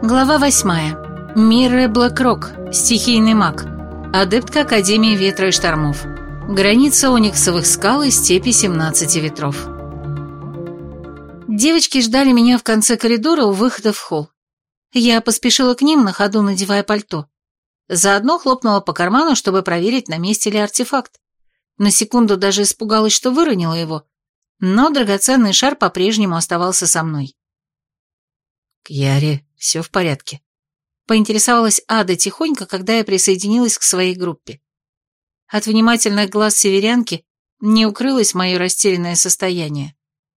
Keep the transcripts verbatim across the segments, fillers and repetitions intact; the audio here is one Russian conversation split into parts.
Глава восьмая. Мирре Блэкрок, стихийный маг, адептка Академии Ветра и Штормов. Граница Ониксовых скал и степи семнадцати ветров. Девочки ждали меня в конце коридора у выхода в холл. Я поспешила к ним, на ходу надевая пальто. Заодно хлопнула по карману, чтобы проверить, на месте ли артефакт. На секунду даже испугалась, что выронила его, но драгоценный шар по-прежнему оставался со мной. «Кьяри, все в порядке?» — поинтересовалась Ада тихонько, когда я присоединилась к своей группе. От внимательных глаз северянки не укрылось мое растерянное состояние.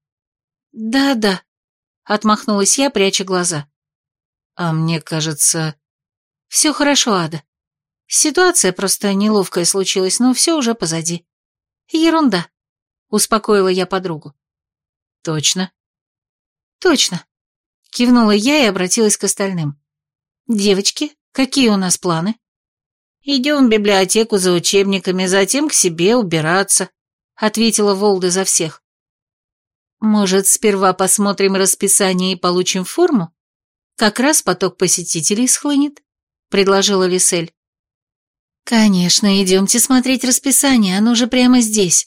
«Да-да», — отмахнулась я, пряча глаза. «А мне кажется...» «Все хорошо, Ада. Ситуация просто неловкая случилась, но все уже позади. Ерунда», — успокоила я подругу. «Точно?» «Точно», — кивнула я и обратилась к остальным. «Девочки, какие у нас планы?» «Идем в библиотеку за учебниками, затем к себе убираться», — ответила Волда за всех. «Может, сперва посмотрим расписание и получим форму? Как раз поток посетителей схлынет», — предложила Лисель. «Конечно, идемте смотреть расписание, оно же прямо здесь».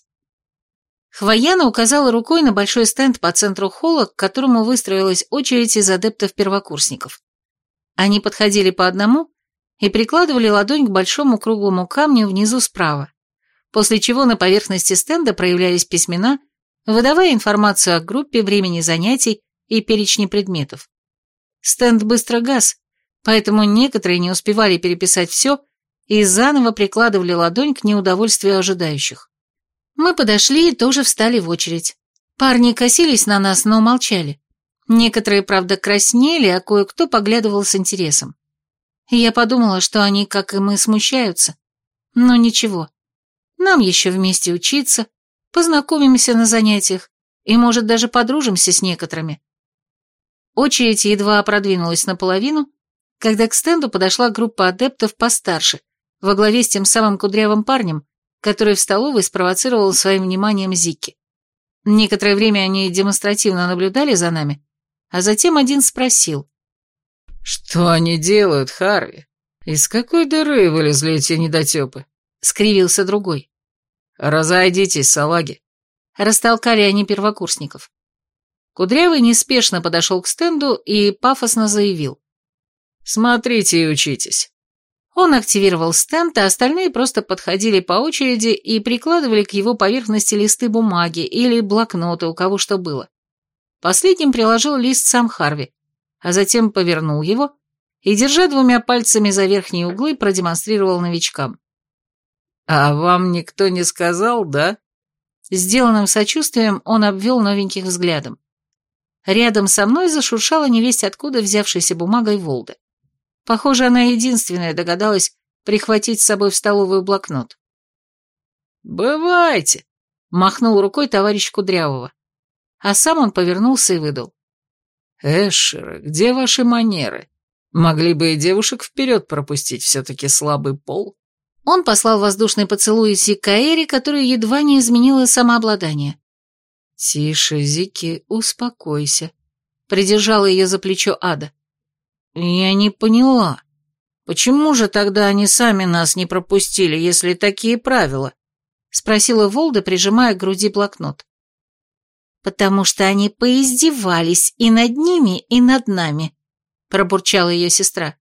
Хвояна указала рукой на большой стенд по центру холла, к которому выстроилась очередь из адептов-первокурсников. Они подходили по одному и прикладывали ладонь к большому круглому камню внизу справа, после чего на поверхности стенда проявлялись письмена, выдавая информацию о группе, времени занятий и перечне предметов. Стенд быстро гас, поэтому некоторые не успевали переписать все и заново прикладывали ладонь к неудовольствию ожидающих. Мы подошли и тоже встали в очередь. Парни косились на нас, но молчали. Некоторые, правда, краснели, а кое-кто поглядывал с интересом. Я подумала, что они, как и мы, смущаются. Но ничего. Нам еще вместе учиться, познакомимся на занятиях и, может, даже подружимся с некоторыми. Очередь едва продвинулась наполовину, когда к стенду подошла группа адептов постарше, во главе с тем самым кудрявым парнем, который в столовой спровоцировал своим вниманием Зикки. Некоторое время они демонстративно наблюдали за нами, а затем один спросил. «Что они делают, Харви? Из какой дыры вылезли эти недотепы?» — скривился другой. «Разойдитесь, салаги!» — растолкали они первокурсников. Кудрявый неспешно подошел к стенду и пафосно заявил. «Смотрите и учитесь». Он активировал стенд, а остальные просто подходили по очереди и прикладывали к его поверхности листы бумаги или блокноты, у кого что было. Последним приложил лист сам Харви, а затем повернул его и, держа двумя пальцами за верхние углы, продемонстрировал новичкам. «А вам никто не сказал, да?» Сделанным сочувствием он обвел новеньких взглядом. Рядом со мной зашуршала невесть откуда взявшейся бумагой Волда. Похоже, она единственная догадалась прихватить с собой в столовую блокнот. «Бывайте!» — махнул рукой товарищ Кудрявого. А сам он повернулся и выдал. «Эшеры, где ваши манеры? Могли бы и девушек вперед пропустить, все-таки слабый пол». Он послал воздушный поцелуй Зикаэри, которая едва не изменила самообладание. «Тише, Зики, успокойся», — придержала ее за плечо Ада. «Я не поняла, почему же тогда они сами нас не пропустили, если такие правила?» — спросила Волда, прижимая к груди блокнот. «Потому что они поиздевались и над ними, и над нами», — пробурчала ее сестра.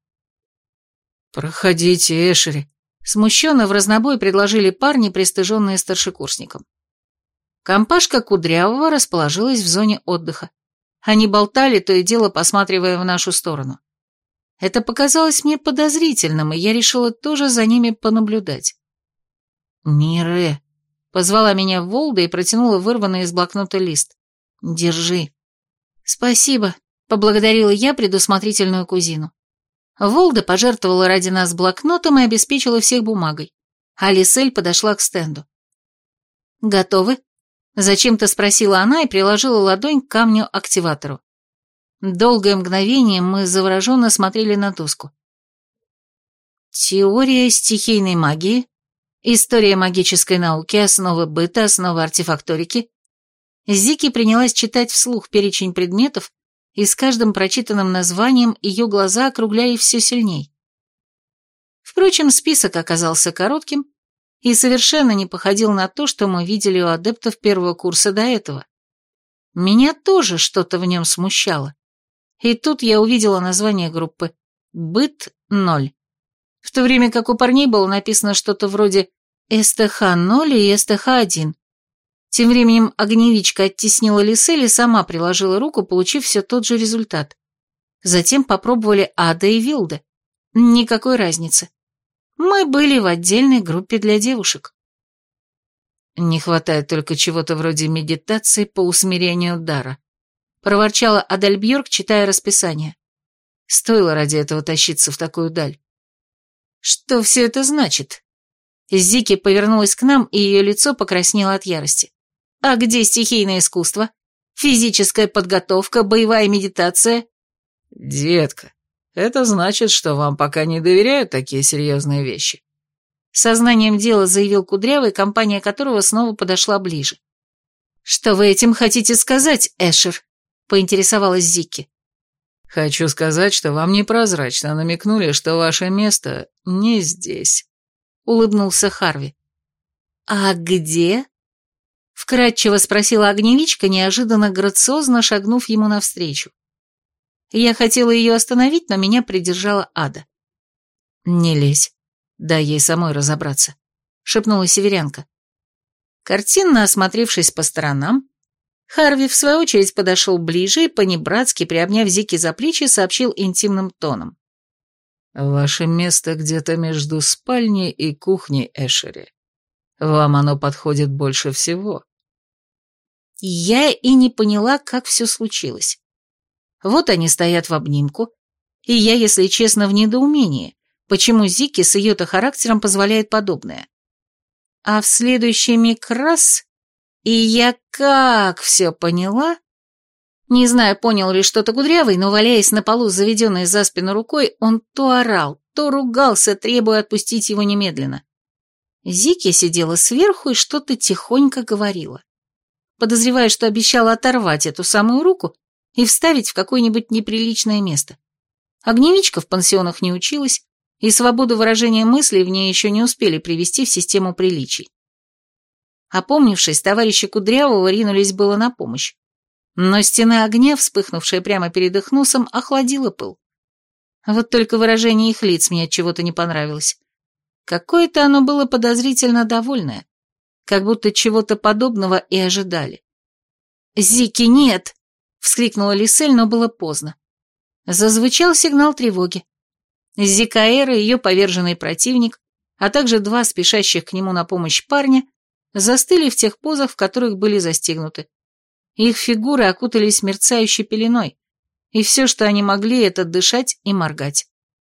«Проходите, Эшери», — смущенно в разнобой предложили парни, пристыженные старшекурсником. Компашка Кудрявого расположилась в зоне отдыха. Они болтали, то и дело посматривая в нашу сторону. Это показалось мне подозрительным, и я решила тоже за ними понаблюдать. «Мирре», — позвала меня Волда и протянула вырванный из блокнота лист. «Держи». «Спасибо», — поблагодарила я предусмотрительную кузину. Волда пожертвовала ради нас блокнотом и обеспечила всех бумагой, а Лисель подошла к стенду. «Готовы?» — зачем-то спросила она и приложила ладонь к камню-активатору. Долгое мгновение мы завороженно смотрели на доску. Теория стихийной магии, история магической науки, основы быта, основы артефакторики. Зики принялась читать вслух перечень предметов, и с каждым прочитанным названием ее глаза округлялись все сильней. Впрочем, список оказался коротким и совершенно не походил на то, что мы видели у адептов первого курса до этого. Меня тоже что-то в нем смущало. И тут я увидела название группы «Быт ноль», в то время как у парней было написано что-то вроде эс тэ ха ноль и эс тэ ха один. Тем временем огневичка оттеснила Лисель и сама приложила руку, получив все тот же результат. Затем попробовали Ада и Вилда. Никакой разницы. Мы были в отдельной группе для девушек. Не хватает только чего-то вроде медитации по усмирению дара. Проворчала Адальбьорк, читая расписание. Стоило ради этого тащиться в такую даль. Что все это значит? Зики повернулась к нам, и ее лицо покраснело от ярости. А где стихийное искусство? Физическая подготовка, боевая медитация? Детка, это значит, что вам пока не доверяют такие серьезные вещи. Сознанием дела заявил Кудрявый, компания которого снова подошла ближе. Что вы этим хотите сказать, Эшер? Поинтересовалась Зики. Хочу сказать, что вам непрозрачно намекнули, что ваше место не здесь. Улыбнулся Харви. А где? Вкратчиво спросила огневичка, неожиданно грациозно шагнув ему навстречу. Я хотела ее остановить, но меня придержала Ада. «Не лезь, дай ей самой разобраться», — шепнула северянка. Картинно осмотревшись по сторонам, Харви в свою очередь подошел ближе и, понебратски приобняв Зики за плечи, сообщил интимным тоном. «Ваше место где-то между спальней и кухней, Эшери. Вам оно подходит больше всего». Я и не поняла, как все случилось. Вот они стоят в обнимку, и я, если честно, в недоумении, почему Зики с ее-то характером позволяет подобное. А в следующий миг раз, и я как все поняла. Не знаю, понял ли что-то Кудрявый, но, валяясь на полу, заведенной за спину рукой, он то орал, то ругался, требуя отпустить его немедленно. Зики сидела сверху и что-то тихонько говорила. Подозревая, что обещала оторвать эту самую руку и вставить в какое-нибудь неприличное место. Огневичка в пансионах не училась, и свободу выражения мыслей в ней еще не успели привести в систему приличий. Опомнившись, товарищи Кудрявого ринулись было на помощь, но стена огня, вспыхнувшая прямо перед их носом, охладила пыл. Вот только выражение их лиц мне от чего-то не понравилось. Какое-то оно было подозрительно довольное, как будто чего-то подобного и ожидали. «Зики, нет!» — вскрикнула Лисель, но было поздно. Зазвучал сигнал тревоги. Зикаэра, ее поверженный противник, а также два спешащих к нему на помощь парня, застыли в тех позах, в которых были застигнуты. Их фигуры окутались мерцающей пеленой, и все, что они могли, это дышать и моргать.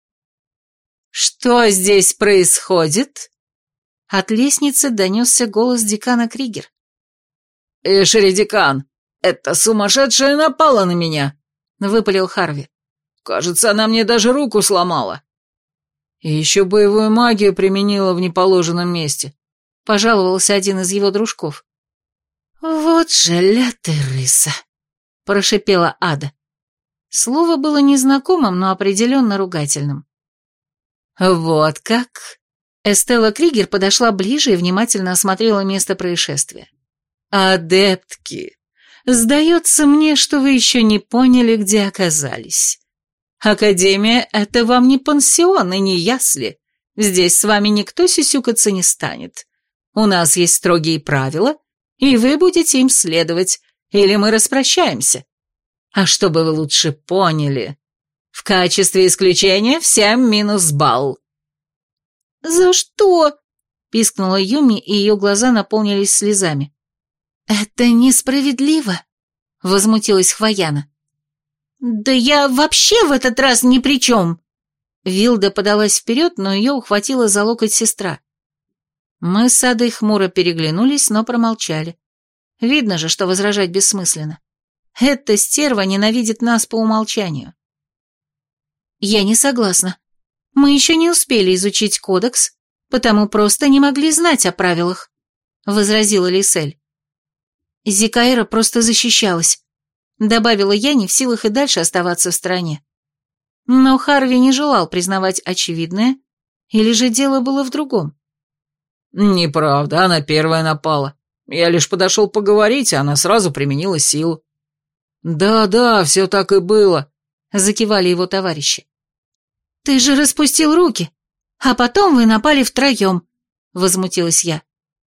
«Что здесь происходит?» От лестницы донесся голос декана Кригер. «Эшери, декан, эта сумасшедшая напала на меня!» — выпалил Харви. «Кажется, она мне даже руку сломала. И еще боевую магию применила в неположенном месте», — пожаловался один из его дружков. «Вот же ля ты, рыса!» — прошипела Ада. Слово было незнакомым, но определенно ругательным. «Вот как?» Эстелла Кригер подошла ближе и внимательно осмотрела место происшествия. «Адептки, сдается мне, что вы еще не поняли, где оказались. Академия — это вам не пансион и не ясли. Здесь с вами никто сюсюкаться не станет. У нас есть строгие правила, и вы будете им следовать, или мы распрощаемся. А чтобы вы лучше поняли, в качестве исключения всем минус балл». «За что?» — пискнула Юми, и ее глаза наполнились слезами. «Это несправедливо», — возмутилась Хвояна. «Да я вообще в этот раз ни при чем!» Вилда подалась вперед, но ее ухватила за локоть сестра. Мы с Адой хмуро переглянулись, но промолчали. Видно же, что возражать бессмысленно. Эта стерва ненавидит нас по умолчанию. «Я не согласна. Мы еще не успели изучить кодекс, потому просто не могли знать о правилах», — возразила Лисель. Зикаэра просто защищалась. добавила я, не в силах и дальше оставаться в стороне. Но Харви не желал признавать очевидное, или же дело было в другом. «Неправда, она первая напала. Я лишь подошел поговорить, а она сразу применила силу». «Да-да, все так и было», — закивали его товарищи. «Ты же распустил руки, а потом вы напали втроем», — возмутилась я.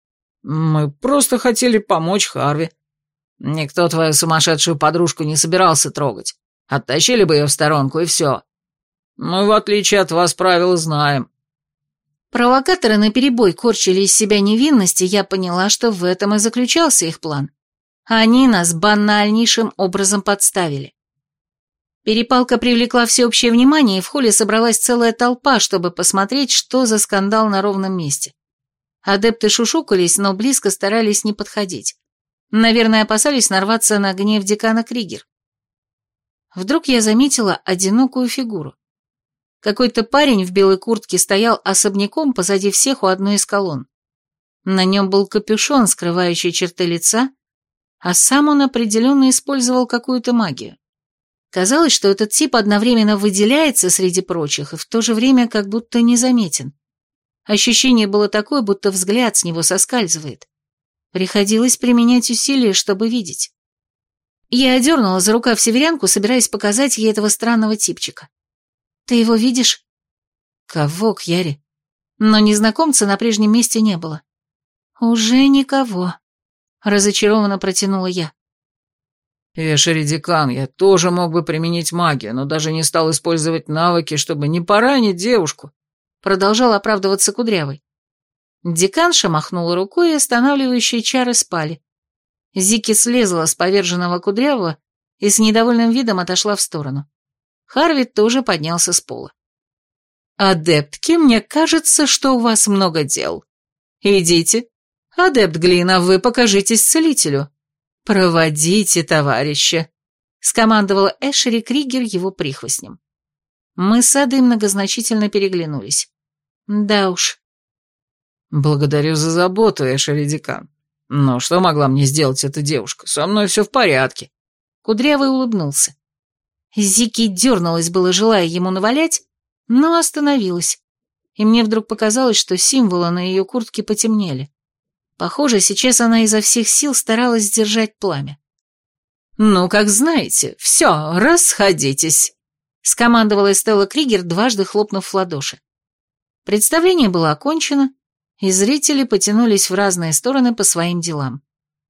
«Мы просто хотели помочь Харви. Никто твою сумасшедшую подружку не собирался трогать. Оттащили бы ее в сторонку, и все. Мы, в отличие от вас, правила знаем». Провокаторы наперебой корчили из себя невинность, и я поняла, что в этом и заключался их план. Они нас банальнейшим образом подставили. Перепалка привлекла всеобщее внимание, и в холле собралась целая толпа, чтобы посмотреть, что за скандал на ровном месте. Адепты шушукались, но близко старались не подходить. Наверное, опасались нарваться на гнев декана Кригер. Вдруг я заметила одинокую фигуру. Какой-то парень в белой куртке стоял особняком позади всех у одной из колонн. На нем был капюшон, скрывающий черты лица, а сам он определенно использовал какую-то магию. Казалось, что этот тип одновременно выделяется среди прочих и в то же время как будто незаметен. Ощущение было такое, будто взгляд с него соскальзывает. Приходилось применять усилия, чтобы видеть. Я одернула за рукав северянку, собираясь показать ей этого странного типчика. «Ты его видишь?» «Кого, Кьяри?» Но незнакомца на прежнем месте не было. «Уже никого», — разочарованно протянула я. «Эшери Декан, я тоже мог бы применить магию, но даже не стал использовать навыки, чтобы не поранить девушку», — продолжал оправдываться Кудрявый. Деканша махнула рукой, и останавливающие чары спали. Зики слезла с поверженного Кудрявого и с недовольным видом отошла в сторону. Харви тоже поднялся с пола. «Адептки, мне кажется, что у вас много дел. Идите. Адепт Глина, вы покажитесь целителю. Проводите товарища», — скомандовала Эшери Кригер его прихвостнем. Мы с Адой многозначительно переглянулись. Да уж. «Благодарю за заботу, Эшери Декан. Но что могла мне сделать эта девушка? Со мной все в порядке». Кудрявый улыбнулся. Зики дернулась было, желая ему навалять, но остановилась, и мне вдруг показалось, что символы на ее куртке потемнели. Похоже, сейчас она изо всех сил старалась сдержать пламя. «Ну, как знаете, все, расходитесь», — скомандовала Эстелла Кригер, дважды хлопнув в ладоши. Представление было окончено, и зрители потянулись в разные стороны по своим делам.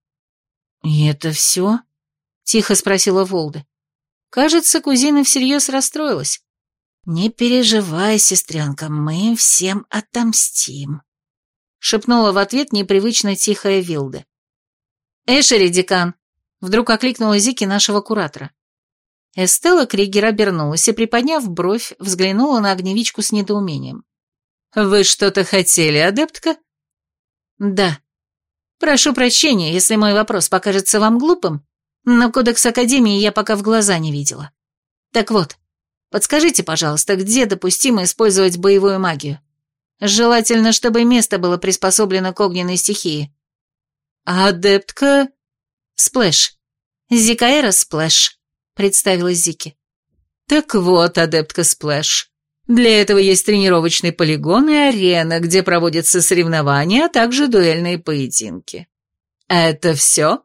«И это все?» — тихо спросила Волда. Кажется, кузина всерьез расстроилась. «Не переживай, сестренка, мы им всем отомстим», — шепнула в ответ непривычно тихая Вилда. «Эшери, декан!» — вдруг окликнула Зики нашего куратора. Эстелла Кригер обернулась и, приподняв бровь, взглянула на огневичку с недоумением. «Вы что-то хотели, адептка?» «Да. Прошу прощения, если мой вопрос покажется вам глупым, но кодекс Академии я пока в глаза не видела. Так вот, подскажите, пожалуйста, где допустимо использовать боевую магию? Желательно, чтобы место было приспособлено к огненной стихии». «Адептка...» «Сплэш. Зикаэра Сплэш», — представилась Зики. «Так вот, адептка Сплэш. Для этого есть тренировочный полигон и арена, где проводятся соревнования, а также дуэльные поединки. Это все?»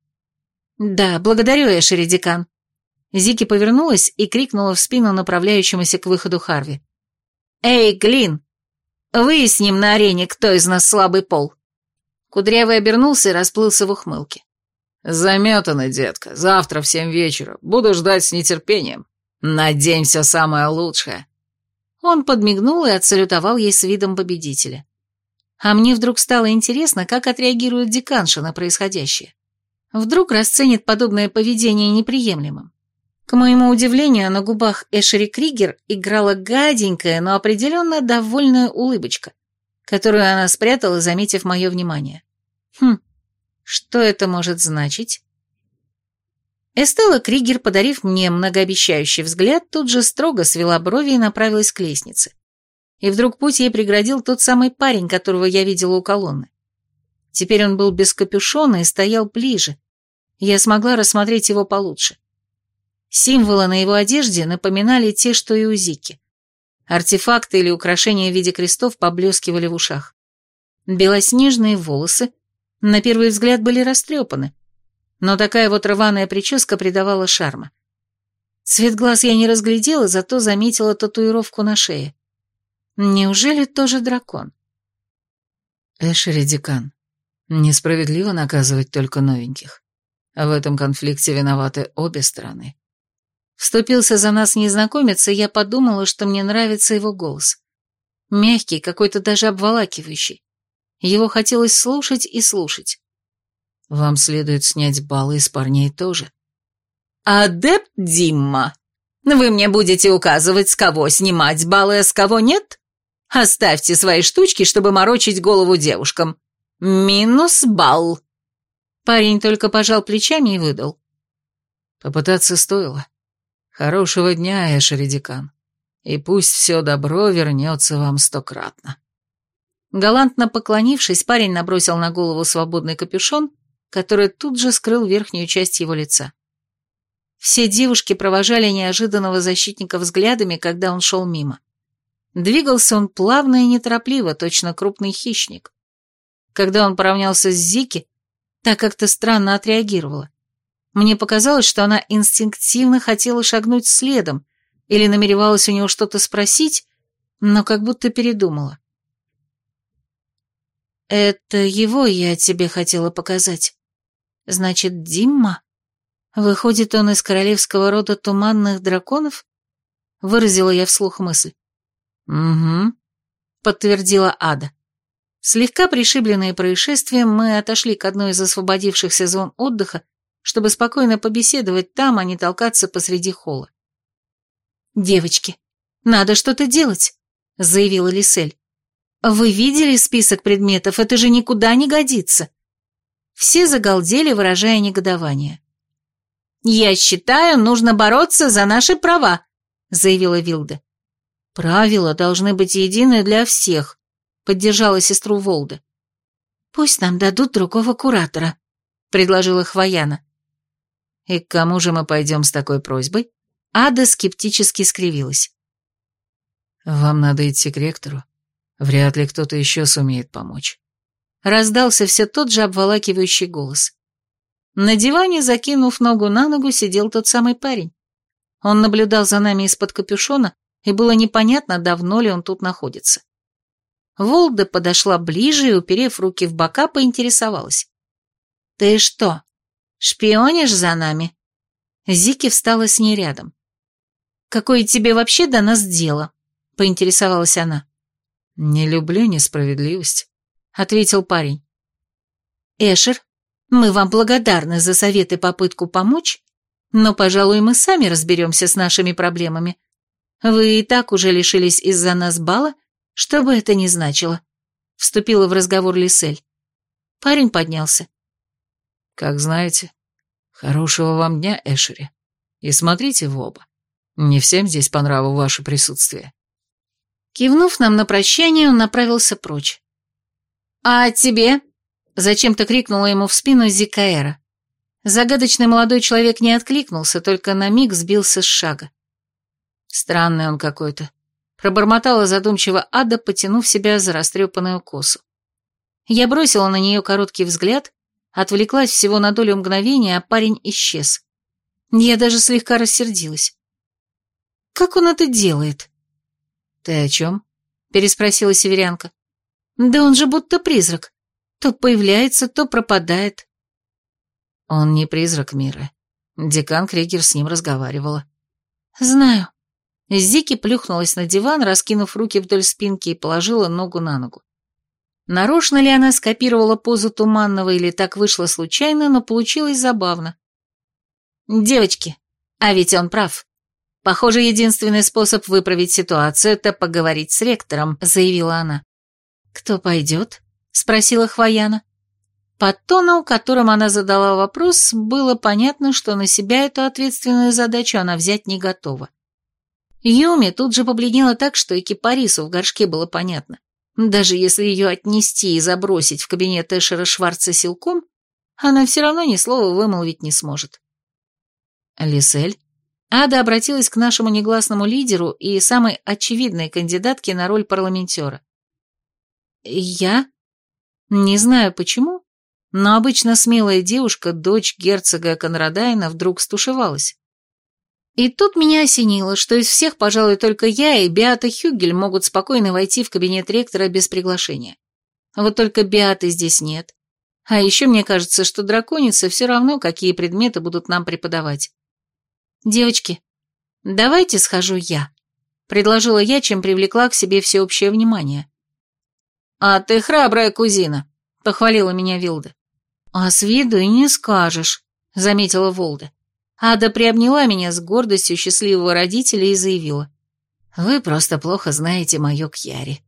«Да, благодарю, Эшери Декан». Зики повернулась и крикнула в спину направляющемуся к выходу Харви. «Эй, Глин, выясним на арене, кто из нас слабый пол». Кудрявый обернулся и расплылся в ухмылке. «Заметано, детка, завтра в семь вечера. Буду ждать с нетерпением. Надень все самое лучшее». Он подмигнул и отсалютовал ей с видом победителя. А мне вдруг стало интересно, как отреагирует деканша на происходящее. Вдруг расценит подобное поведение неприемлемым. К моему удивлению, на губах Эшери Кригер играла гаденькая, но определенно довольная улыбочка, которую она спрятала, заметив мое внимание. Хм, что это может значить? Эстелла Кригер, подарив мне многообещающий взгляд, тут же строго свела брови и направилась к лестнице. И вдруг путь ей преградил тот самый парень, которого я видела у колонны. Теперь он был без капюшона и стоял ближе, я смогла рассмотреть его получше. Символы на его одежде напоминали те, что и у Зики. Артефакты или украшения в виде крестов поблескивали в ушах. Белоснежные волосы, на первый взгляд, были растрепаны, но такая вот рваная прическа придавала шарма. Цвет глаз я не разглядела, зато заметила татуировку на шее. Неужели тоже дракон? Эшери, декан, несправедливо наказывать только новеньких. В этом конфликте виноваты обе стороны. Вступился за нас незнакомец, и я подумала, что мне нравится его голос. Мягкий, какой-то даже обволакивающий. Его хотелось слушать и слушать. Вам следует снять баллы из парней тоже. Адепт Димма, вы мне будете указывать, с кого снимать баллы, а с кого нет? Оставьте свои штучки, чтобы морочить голову девушкам. Минус балл. Парень только пожал плечами и выдал. Попытаться стоило. Хорошего дня, Эшери, декан. И пусть все добро вернется вам стократно. Галантно поклонившись, парень набросил на голову свободный капюшон, который тут же скрыл верхнюю часть его лица. Все девушки провожали неожиданного защитника взглядами, когда он шел мимо. Двигался он плавно и неторопливо, точно крупный хищник. Когда он поравнялся с Зики, так как-то странно отреагировала. Мне показалось, что она инстинктивно хотела шагнуть следом или намеревалась у него что-то спросить, но как будто передумала. «Это его я тебе хотела показать. Значит, Димма? Выходит, он из королевского рода туманных драконов?» Выразила я вслух мысль. «Угу», — подтвердила Ада. Слегка пришибленные происшествием, мы отошли к одной из освободившихся зон отдыха, чтобы спокойно побеседовать там, а не толкаться посреди холла. «Девочки, надо что-то делать», — заявила Лисель. «Вы видели список предметов? Это же никуда не годится». Все загалдели, выражая негодование. «Я считаю, нужно бороться за наши права», — заявила Вилда. «Правила должны быть едины для всех», — поддержала сестру Волда. «Пусть нам дадут другого куратора», — предложила Хвояна. «И к кому же мы пойдем с такой просьбой?» Ада скептически скривилась. «Вам надо идти к ректору. Вряд ли кто-то еще сумеет помочь». Раздался все тот же обволакивающий голос. На диване, закинув ногу на ногу, сидел тот самый парень. Он наблюдал за нами из-под капюшона, и было непонятно, давно ли он тут находится. Волда подошла ближе и, уперев руки в бока, поинтересовалась. «Ты что, шпионишь за нами?» Зики встала с ней рядом. «Какое тебе вообще до нас дело?» — поинтересовалась она. «Не люблю несправедливость», — ответил парень. «Эшер, мы вам благодарны за совет и попытку помочь, но, пожалуй, мы сами разберемся с нашими проблемами. Вы и так уже лишились из-за нас балла, что бы это ни значило», — вступила в разговор Лисель. Парень поднялся. «Как знаете. Хорошего вам дня, Эшери. И смотрите в оба. Не всем здесь по нраву ваше присутствие». Кивнув нам на прощание, он направился прочь. «А тебе?» — зачем-то крикнула ему в спину Зикаэра. Загадочный молодой человек не откликнулся, только на миг сбился с шага. «Странный он какой-то», — пробормотала задумчиво Ада, потянув себя за растрепанную косу. Я бросила на нее короткий взгляд, отвлеклась всего на долю мгновения, а парень исчез. Я даже слегка рассердилась. «Как он это делает?» «Ты о чем?» — переспросила северянка. «Да он же будто призрак. То появляется, то пропадает». «Он не призрак, Мира. Декан Кригер с ним разговаривала». «Знаю». Зики плюхнулась на диван, раскинув руки вдоль спинки, и положила ногу на ногу. Нарочно ли она скопировала позу Туманного или так вышло случайно, но получилось забавно. «Девочки, а ведь он прав. Похоже, единственный способ выправить ситуацию — это поговорить с ректором», — заявила она. «Кто пойдет?» — спросила Хвояна. По тону, которым она задала вопрос, было понятно, что на себя эту ответственную задачу она взять не готова. Юми тут же побледнела так, что и кипарису в горшке было понятно. Даже если ее отнести и забросить в кабинет Эшера Шварца силком, она все равно ни слова вымолвить не сможет. Лисель, Ада обратилась к нашему негласному лидеру и самой очевидной кандидатке на роль парламентера. Я? Не знаю почему, но обычно смелая девушка, дочь герцога Конрадайна, вдруг стушевалась. И тут меня осенило, что из всех, пожалуй, только я и Беата Хюгель могут спокойно войти в кабинет ректора без приглашения. Вот только Беаты здесь нет. А еще мне кажется, что драконице все равно, какие предметы будут нам преподавать. «Девочки, давайте схожу я», — предложила я, чем привлекла к себе всеобщее внимание. «А ты храбрая кузина», — похвалила меня Вилда. «А с виду и не скажешь», — заметила Волда. Ада приобняла меня с гордостью счастливого родителя и заявила: «Вы просто плохо знаете мою Кьяри».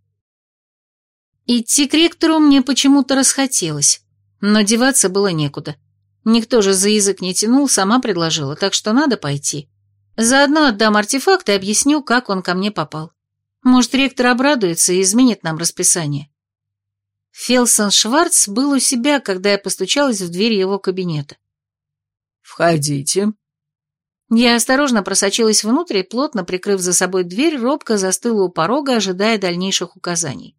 Идти к ректору мне почему-то расхотелось, но деваться было некуда. Никто же за язык не тянул, сама предложила, так что надо пойти. Заодно отдам артефакт и объясню, как он ко мне попал. Может, ректор обрадуется и изменит нам расписание. Фелсон Шварц был у себя, когда я постучалась в дверь его кабинета. «Входите». Я осторожно просочилась внутрь и, плотно прикрыв за собой дверь, робко застыла у порога, ожидая дальнейших указаний.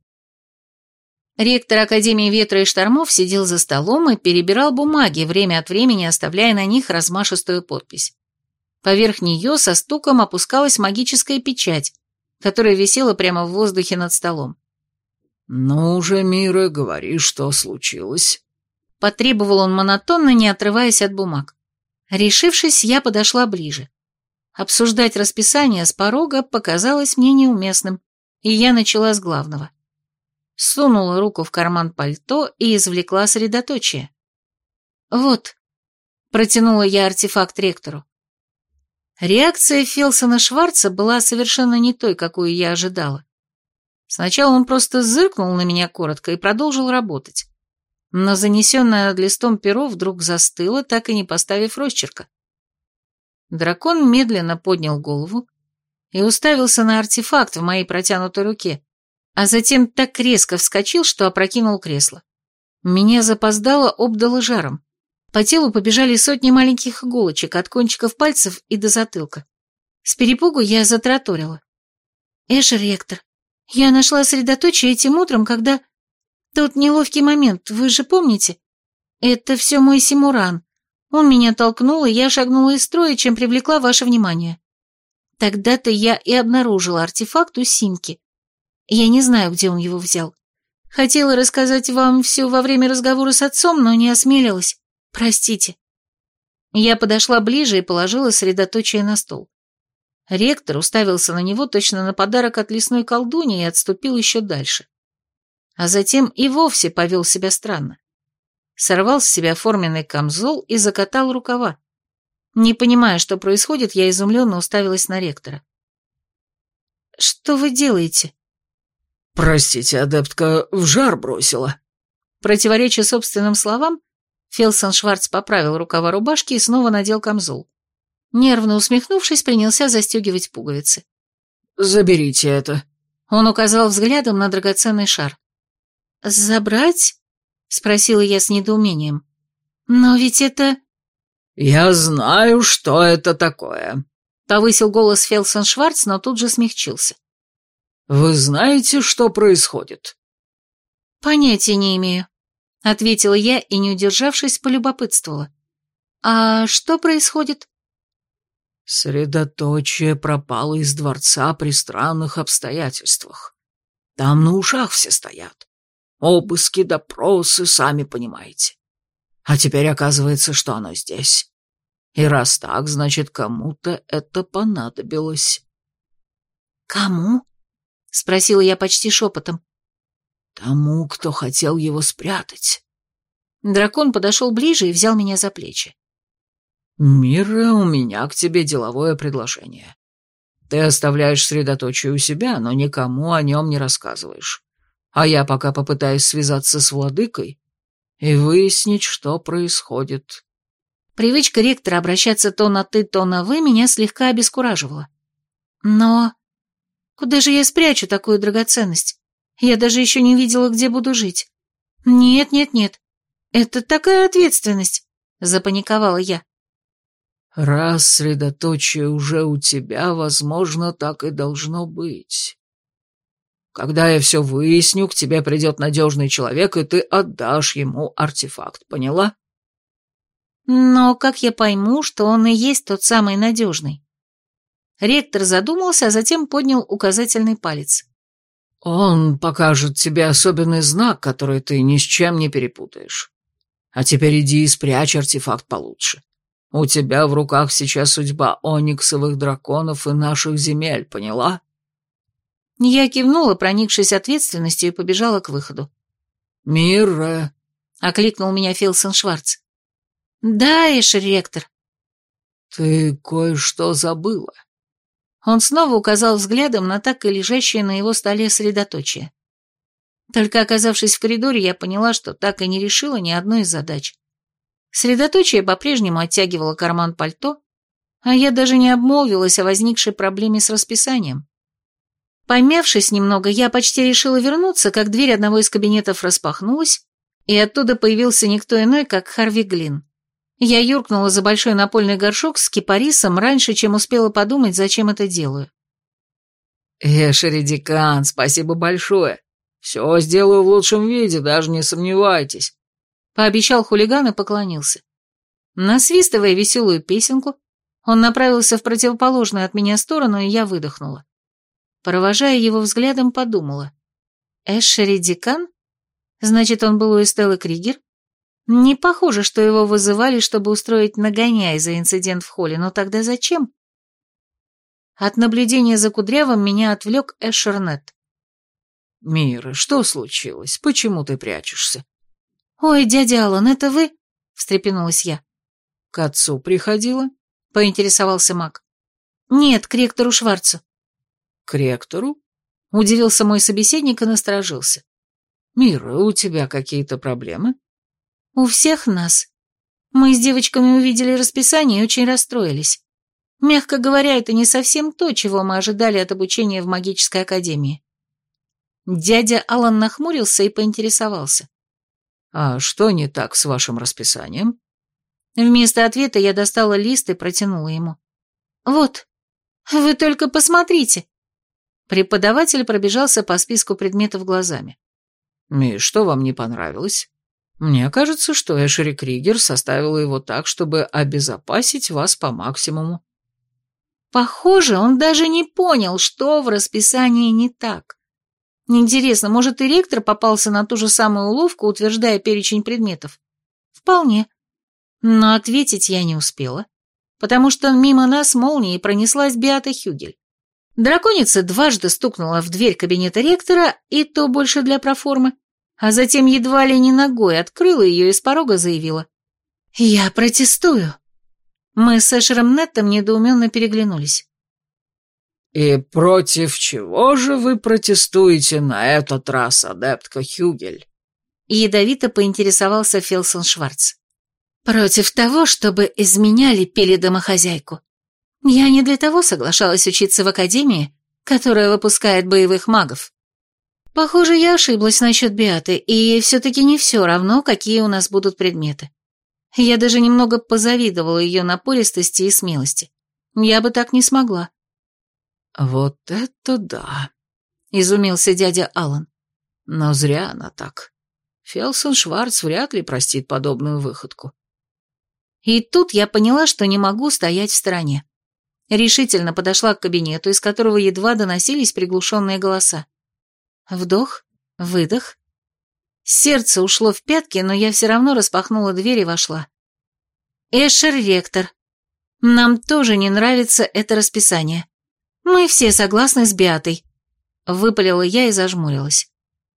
Ректор Академии Ветра и Штормов сидел за столом и перебирал бумаги, время от времени оставляя на них размашистую подпись. Поверх нее со стуком опускалась магическая печать, которая висела прямо в воздухе над столом. «Ну же, Мира, говори, что случилось?» Потребовал он монотонно, не отрываясь от бумаг. Решившись, я подошла ближе. Обсуждать расписание с порога показалось мне неуместным, и я начала с главного. Сунула руку в карман пальто и извлекла средоточие. «Вот», — протянула я артефакт ректору. Реакция Фелсона Шварца была совершенно не той, какую я ожидала. Сначала он просто зыркнул на меня коротко и продолжил работать. Но занесенное над листом перо вдруг застыло, так и не поставив росчерка. Дракон медленно поднял голову и уставился на артефакт в моей протянутой руке, а затем так резко вскочил, что опрокинул кресло. Меня запоздало обдало жаром. По телу побежали сотни маленьких иголочек от кончиков пальцев и до затылка. С перепугу я затраторила. «Эшер, ректор, я нашла средоточие этим утром, когда... Тот неловкий момент, вы же помните? Это все мой Симуран. Он меня толкнул, и я шагнула из строя, чем привлекла ваше внимание. Тогда-то я и обнаружила артефакт у Симки. Я не знаю, где он его взял. Хотела рассказать вам все во время разговора с отцом, но не осмелилась. Простите». Я подошла ближе и положила средоточие на стол. Ректор уставился на него точно на подарок от лесной колдуньи и отступил еще дальше. А затем и вовсе повел себя странно. Сорвал с себя форменный камзол и закатал рукава. Не понимая, что происходит, я изумленно уставилась на ректора. «Что вы делаете?» «Простите, адептка, в жар бросила». Противореча собственным словам, Фелсон Шварц поправил рукава рубашки и снова надел камзол. Нервно усмехнувшись, принялся застегивать пуговицы. «Заберите это». Он указал взглядом на драгоценный шар. «Забрать?» — спросила я с недоумением. «Но ведь это...» «Я знаю, что это такое», — повысил голос Фелсон Шварц, но тут же смягчился. «Вы знаете, что происходит?» «Понятия не имею», — ответила я и, не удержавшись, полюбопытствовала. «А что происходит?» «Средоточие пропало из дворца при странных обстоятельствах. Там на ушах все стоят. Обыски, допросы, сами понимаете. А теперь оказывается, что оно здесь. И раз так, значит, кому-то это понадобилось». «Кому?» — спросила я почти шепотом. «Тому, кто хотел его спрятать». Дракон подошел ближе и взял меня за плечи. «Мира, у меня к тебе деловое предложение. Ты оставляешь средоточие у себя, но никому о нем не рассказываешь. А я пока попытаюсь связаться с владыкой и выяснить, что происходит». Привычка ректора обращаться то на «ты», то на «вы» меня слегка обескураживала. «Но куда же я спрячу такую драгоценность? Я даже еще не видела, где буду жить. Нет, нет, нет. Это такая ответственность, запаниковала я. Раз средоточие уже у тебя, возможно, так и должно быть. Когда я все выясню, к тебе придет надежный человек, и ты отдашь ему артефакт, поняла? Но как я пойму, что он и есть тот самый надежный? Ректор задумался, а затем поднял указательный палец. Он покажет тебе особенный знак, который ты ни с чем не перепутаешь. А теперь иди и спрячь артефакт получше. У тебя в руках сейчас судьба ониксовых драконов и наших земель, поняла? Я кивнула, проникшись ответственностью, и побежала к выходу. «Мирра!» — окликнул меня Филсон Шварц. «Да, Эшер ректор». «Ты кое-что забыла». Он снова указал взглядом на так и лежащее на его столе средоточие. Только оказавшись в коридоре, я поняла, что так и не решила ни одной из задач. Средоточие по-прежнему оттягивало карман пальто, а я даже не обмолвилась о возникшей проблеме с расписанием. Помявшись немного, я почти решила вернуться, как дверь одного из кабинетов распахнулась, и оттуда появился никто иной, как Харви Глин. Я юркнула за большой напольный горшок с кипарисом раньше, чем успела подумать, зачем это делаю. «Эшери Декан, спасибо большое. Все сделаю в лучшем виде, даже не сомневайтесь», — пообещал хулиган и поклонился. Насвистывая веселую песенку, он направился в противоположную от меня сторону, и я выдохнула. Провожая его взглядом, подумала. Эшери Декан? Значит, он был у Эстеллы Кригер? Не похоже, что его вызывали, чтобы устроить нагоняй за инцидент в холле, но тогда зачем? От наблюдения за Кудрявым меня отвлек Эшер Нет. «Мира, что случилось? Почему ты прячешься?» «Ой, дядя Аллан, это вы?» — встрепенулась я. «К отцу приходила?» — поинтересовался маг. «Нет, к ректору Шварцу». «К ректору?» — удивился мой собеседник и насторожился. «Мира, у тебя какие-то проблемы?» «У всех нас. Мы с девочками увидели расписание и очень расстроились. Мягко говоря, это не совсем то, чего мы ожидали от обучения в магической академии». Дядя Аллан нахмурился и поинтересовался. «А что не так с вашим расписанием?» Вместо ответа я достала лист и протянула ему. «Вот, вы только посмотрите». Преподаватель пробежался по списку предметов глазами. «И что вам не понравилось? Мне кажется, что Эшери Кригер составила его так, чтобы обезопасить вас по максимуму». Похоже, он даже не понял, что в расписании не так. Интересно, может, и ректор попался на ту же самую уловку, утверждая перечень предметов? Вполне. Но ответить я не успела, потому что мимо нас молнией пронеслась Беата Хюгель. Драконица дважды стукнула в дверь кабинета ректора, и то больше для проформы, а затем едва ли не ногой открыла ее и с порога заявила. «Я протестую». Мы с Эшером Неттом недоуменно переглянулись. «И против чего же вы протестуете на этот раз, адептка Хюгель?» Ядовито поинтересовался Филсон Шварц. «Против того, чтобы изменяли пели домохозяйку. Я не для того соглашалась учиться в академии, которая выпускает боевых магов. Похоже, я ошиблась насчет Беаты, и ей все-таки не все равно, какие у нас будут предметы. Я даже немного позавидовала ее напористости и смелости. Я бы так не смогла». «Вот это да!» — изумился дядя Аллан. «Но зря она так. Фелсон Шварц вряд ли простит подобную выходку». И тут я поняла, что не могу стоять в стороне. Решительно подошла к кабинету, из которого едва доносились приглушенные голоса. Вдох, выдох. Сердце ушло в пятки, но я все равно распахнула дверь и вошла. «Эшер ректор, нам тоже не нравится это расписание. Мы все согласны с Беатой», — выпалила я и зажмурилась.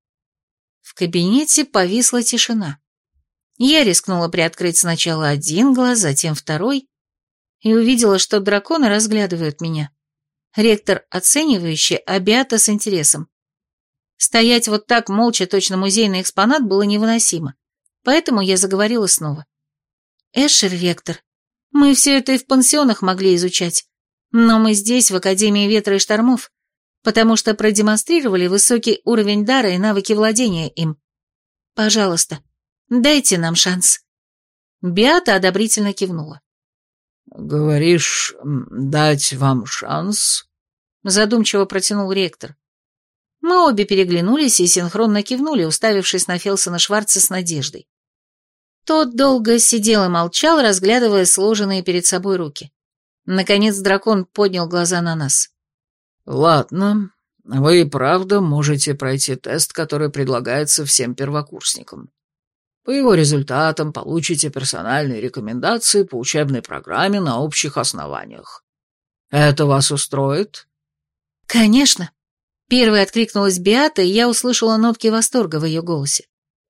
В кабинете повисла тишина. Я рискнула приоткрыть сначала один глаз, затем второй, и увидела, что драконы разглядывают меня. Ректор оценивающий, а Беата с интересом. Стоять вот так молча, точно музейный экспонат, было невыносимо, поэтому я заговорила снова. «Эшер ректор, мы все это и в пансионах могли изучать, но мы здесь, в Академии Ветра и Штормов, потому что продемонстрировали высокий уровень дара и навыки владения им. Пожалуйста, Дайте нам шанс». Беата одобрительно кивнула. «Говоришь, дать вам шанс?» Задумчиво протянул ректор. Мы обе переглянулись и синхронно кивнули, уставившись на Фелсона Шварца с надеждой. Тот долго сидел и молчал, разглядывая сложенные перед собой руки. Наконец дракон поднял глаза на нас. «Ладно, вы и правда можете пройти тест, который предлагается всем первокурсникам. По его результатам получите персональные рекомендации по учебной программе на общих основаниях. Это вас устроит?» «Конечно!» Первой откликнулась Беата, и я услышала нотки восторга в ее голосе.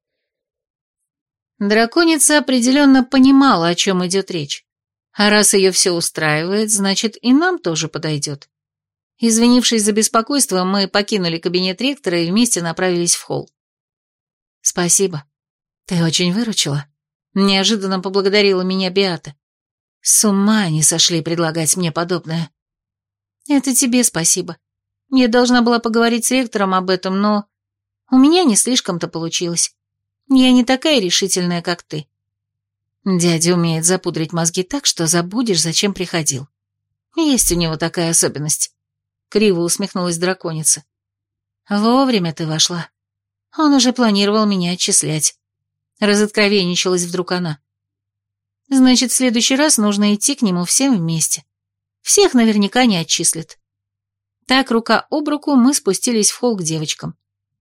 Драконица определенно понимала, о чем идет речь. А раз ее все устраивает, значит, и нам тоже подойдет. Извинившись за беспокойство, мы покинули кабинет ректора и вместе направились в холл. «Спасибо. Ты очень выручила», — неожиданно поблагодарила меня Беата. «С ума они сошли предлагать мне подобное». «Это тебе спасибо. Я должна была поговорить с ректором об этом, но у меня не слишком-то получилось. Я не такая решительная, как ты. Дядя умеет запудрить мозги так, что забудешь, зачем приходил. Есть у него такая особенность». Криво усмехнулась драконица. «Вовремя ты вошла. Он уже планировал меня отчислять». Разоткровенничалась вдруг она. «Значит, в следующий раз нужно идти к нему всем вместе. Всех наверняка не отчислят». Так, рука об руку, мы спустились в холл к девочкам.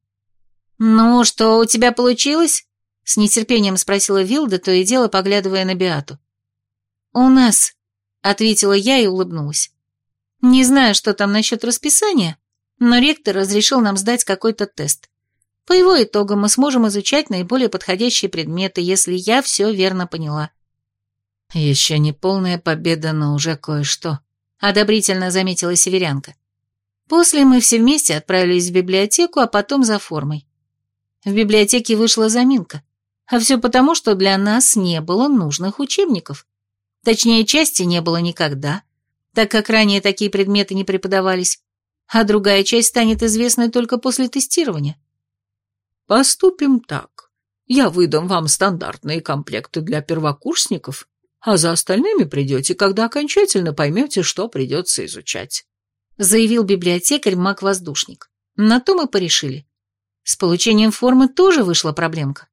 «Ну, что у тебя получилось?» — с нетерпением спросила Вилда, то и дело поглядывая на Беату. «У нас», — ответила я и улыбнулась. «Не знаю, что там насчет расписания, но ректор разрешил нам сдать какой-то тест. По его итогам мы сможем изучать наиболее подходящие предметы, если я все верно поняла». «Еще не полная победа, но уже кое-что», — одобрительно заметила северянка. После мы все вместе отправились в библиотеку, а потом за формой. В библиотеке вышла заминка, а все потому, что для нас не было нужных учебников. Точнее, части не было никогда, так как ранее такие предметы не преподавались, а другая часть станет известной только после тестирования. «Поступим так. Я выдам вам стандартные комплекты для первокурсников, а за остальными придете, когда окончательно поймете, что придется изучать», — заявил библиотекарь маг-воздушник. На то мы порешили. С получением формы тоже вышла проблемка.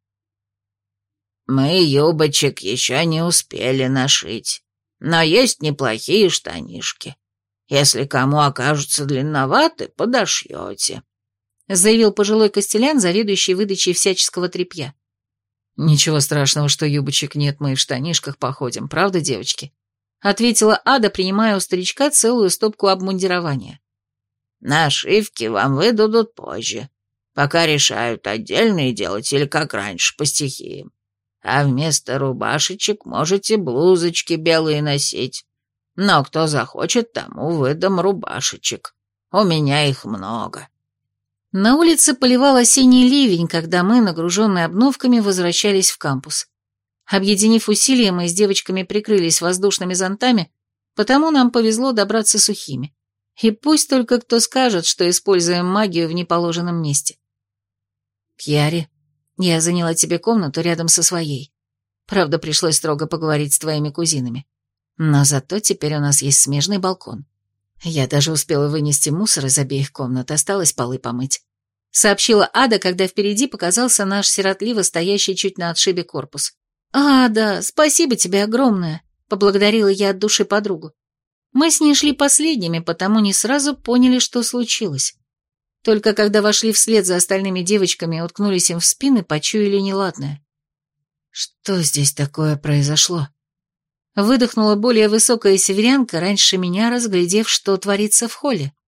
«Мы юбочек еще не успели нашить, но есть неплохие штанишки. Если кому окажутся длинноваты, подошьете», — заявил пожилой костелян, заведующий выдачей всяческого тряпья. «Ничего страшного, что юбочек нет, мы и в штанишках походим, правда, девочки?» — ответила Ада, принимая у старичка целую стопку обмундирования. «Нашивки вам выдадут позже, пока решают отдельные делать или как раньше, по стихиям. А вместо рубашечек можете блузочки белые носить. Но кто захочет, тому выдам рубашечек. У меня их много». На улице поливал осенний ливень, когда мы, нагруженные обновками, возвращались в кампус. Объединив усилия, мы с девочками прикрылись воздушными зонтами, потому нам повезло добраться сухими. И пусть только кто скажет, что используем магию в неположенном месте. «Кьяри, я заняла тебе комнату рядом со своей. Правда, пришлось строго поговорить с твоими кузинами. Но зато теперь у нас есть смежный балкон. Я даже успела вынести мусор из обеих комнат, осталось полы помыть», — сообщила Ада, когда впереди показался наш сиротливо стоящий чуть на отшибе корпус. «Ада, спасибо тебе огромное», — поблагодарила я от души подругу. Мы с ней шли последними, потому не сразу поняли, что случилось. Только когда вошли вслед за остальными девочками и уткнулись им в спины, почуяли неладное. «Что здесь такое произошло?» Выдохнула более высокая северянка, раньше меня разглядев, что творится в холле.